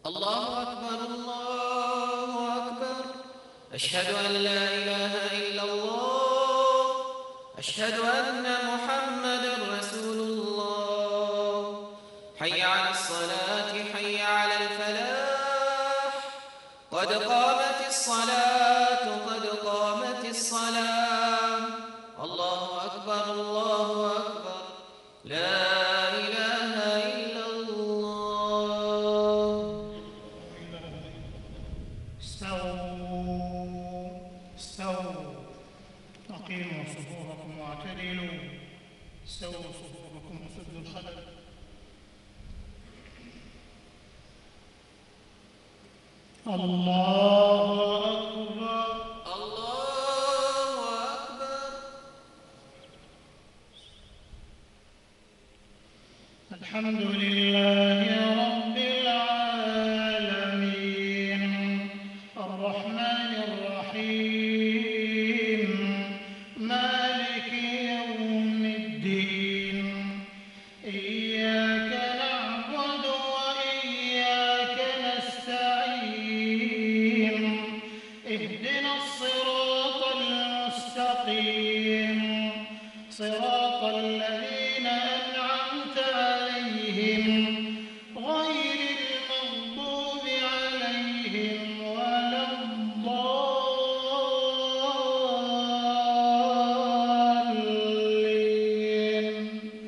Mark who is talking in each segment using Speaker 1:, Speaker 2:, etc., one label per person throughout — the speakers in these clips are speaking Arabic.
Speaker 1: الله أكبر الله أكبر. أشهد أن لا إله إلا الله. أشهد أن محمدا رسول الله. حي على الصلاة حي على الفلاح. قد قامت الصلاة قد قامت الصلاة. الله أكبر الله أكبر. لا إله إلا الله.
Speaker 2: استووا أقيموا صفوفكم واعتدلوا. استووا صفوفكم وسدوا الخلل. الله أكبر
Speaker 1: الله أكبر.
Speaker 2: الحمد لله رب العالمين الرحمن الرحيم مالك يوم الدين إياك نعبد وإياك نستعين اهدنا الصراط المستقيم صراط الذين أنعمت عليهم غير المغضوب عليهم ولا الضالين.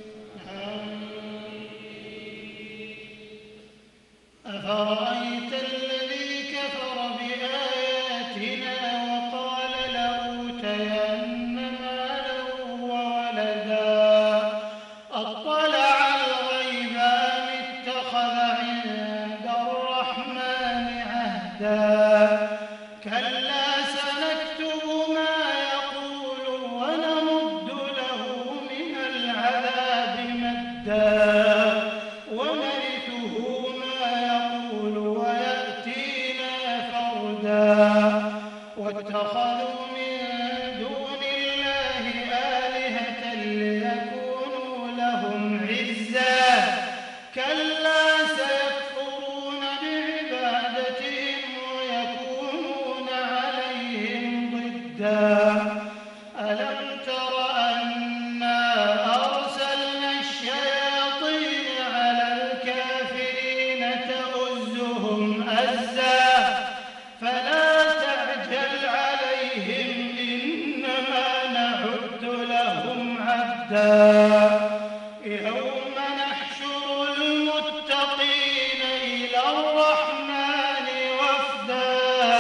Speaker 2: أفرأيت الذي كفر بآياتنا وقال لأوتين مالا وولدا أطلع الغيب أم اتخذ عند الرحمن عهدا كلا سنكتب ما يقول ونمد له من العذاب مدا ونرثه ما يقول ويأتينا فردا واتخذوا من دون الله آلهة ليكونوا لهم عزا كلا سيكفرون بعبادتهم ويكونون عليهم ضدا. ألم تر أنا أرسلنا الشياطين على الكافرين تؤزهم أزا فلا تعجل عليهم إنما نعد لهم عدا. يوم نحشر المتقين إلى الرحمن وفدا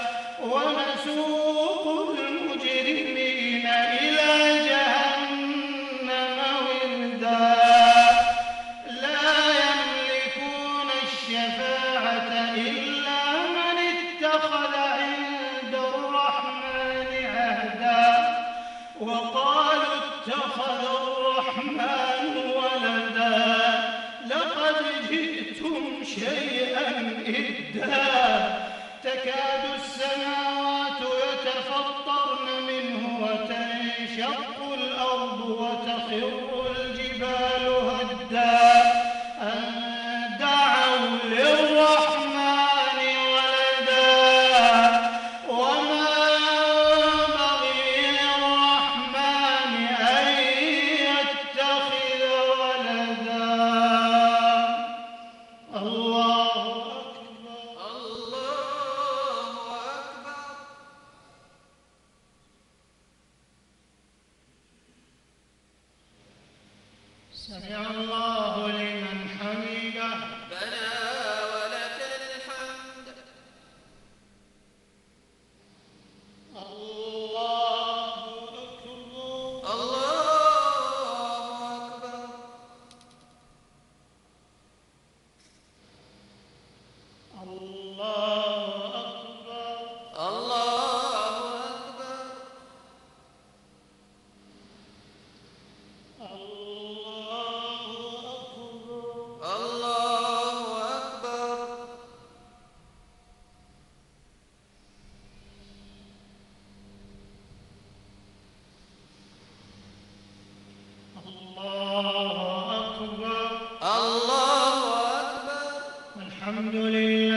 Speaker 2: ونسوق المجرمين إلى جهنم وردا. لا يملكون الشفاعة إلا من اتخذ عند الرحمن عهدا وقالوا اتخذ الرحمن ولدا لقد جئتم شيئا إدا. تكاد السماوات يتفطرن منه وتنشق الأرض وتخر الجبال هدا أن دعوا للرحمن ولدا وما ينبغي للرحمن أن يتخذ ولدا. الله أكبر
Speaker 1: الله أكبر.
Speaker 2: سمع الله لمن حمده.
Speaker 1: ربنا ولك الحمد.
Speaker 2: الله أكبر
Speaker 1: الله أكبر.
Speaker 2: الله أكبر
Speaker 1: الله أكبر. الله أكبر.
Speaker 2: الله أكبر
Speaker 1: الله أكبر.
Speaker 2: الحمد لله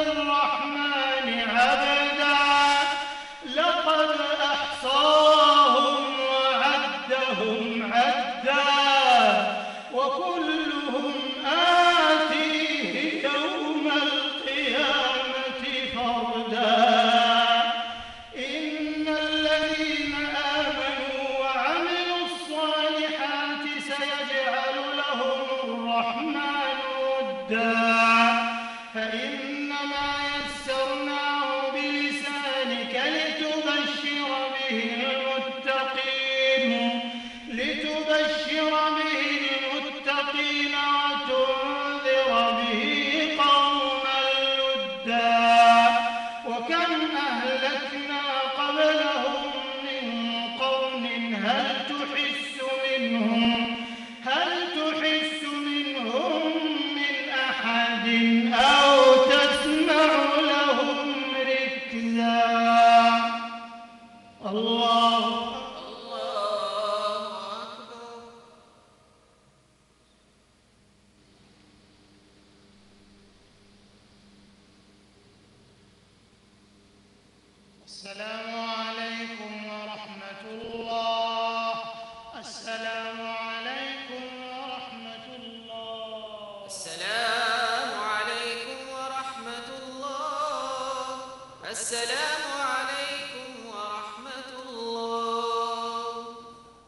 Speaker 2: للرحمن عبدا لقد أحصاهم وعدهم عدا وكلهم آتيه يوم القيامة فردا إن الذين آمنوا وعملوا الصالحات سيجعل لهم الرحمن ودا فإنما يسرناه بلسانك لتبشر به المتقين وتنذر به قوما لدا وكم أهلكنا قبلهم من قرن هل تحس منهم من أحد أو تسمع لهم ركزا الله
Speaker 1: الله أكبر.
Speaker 2: السلام عليكم ورحمة الله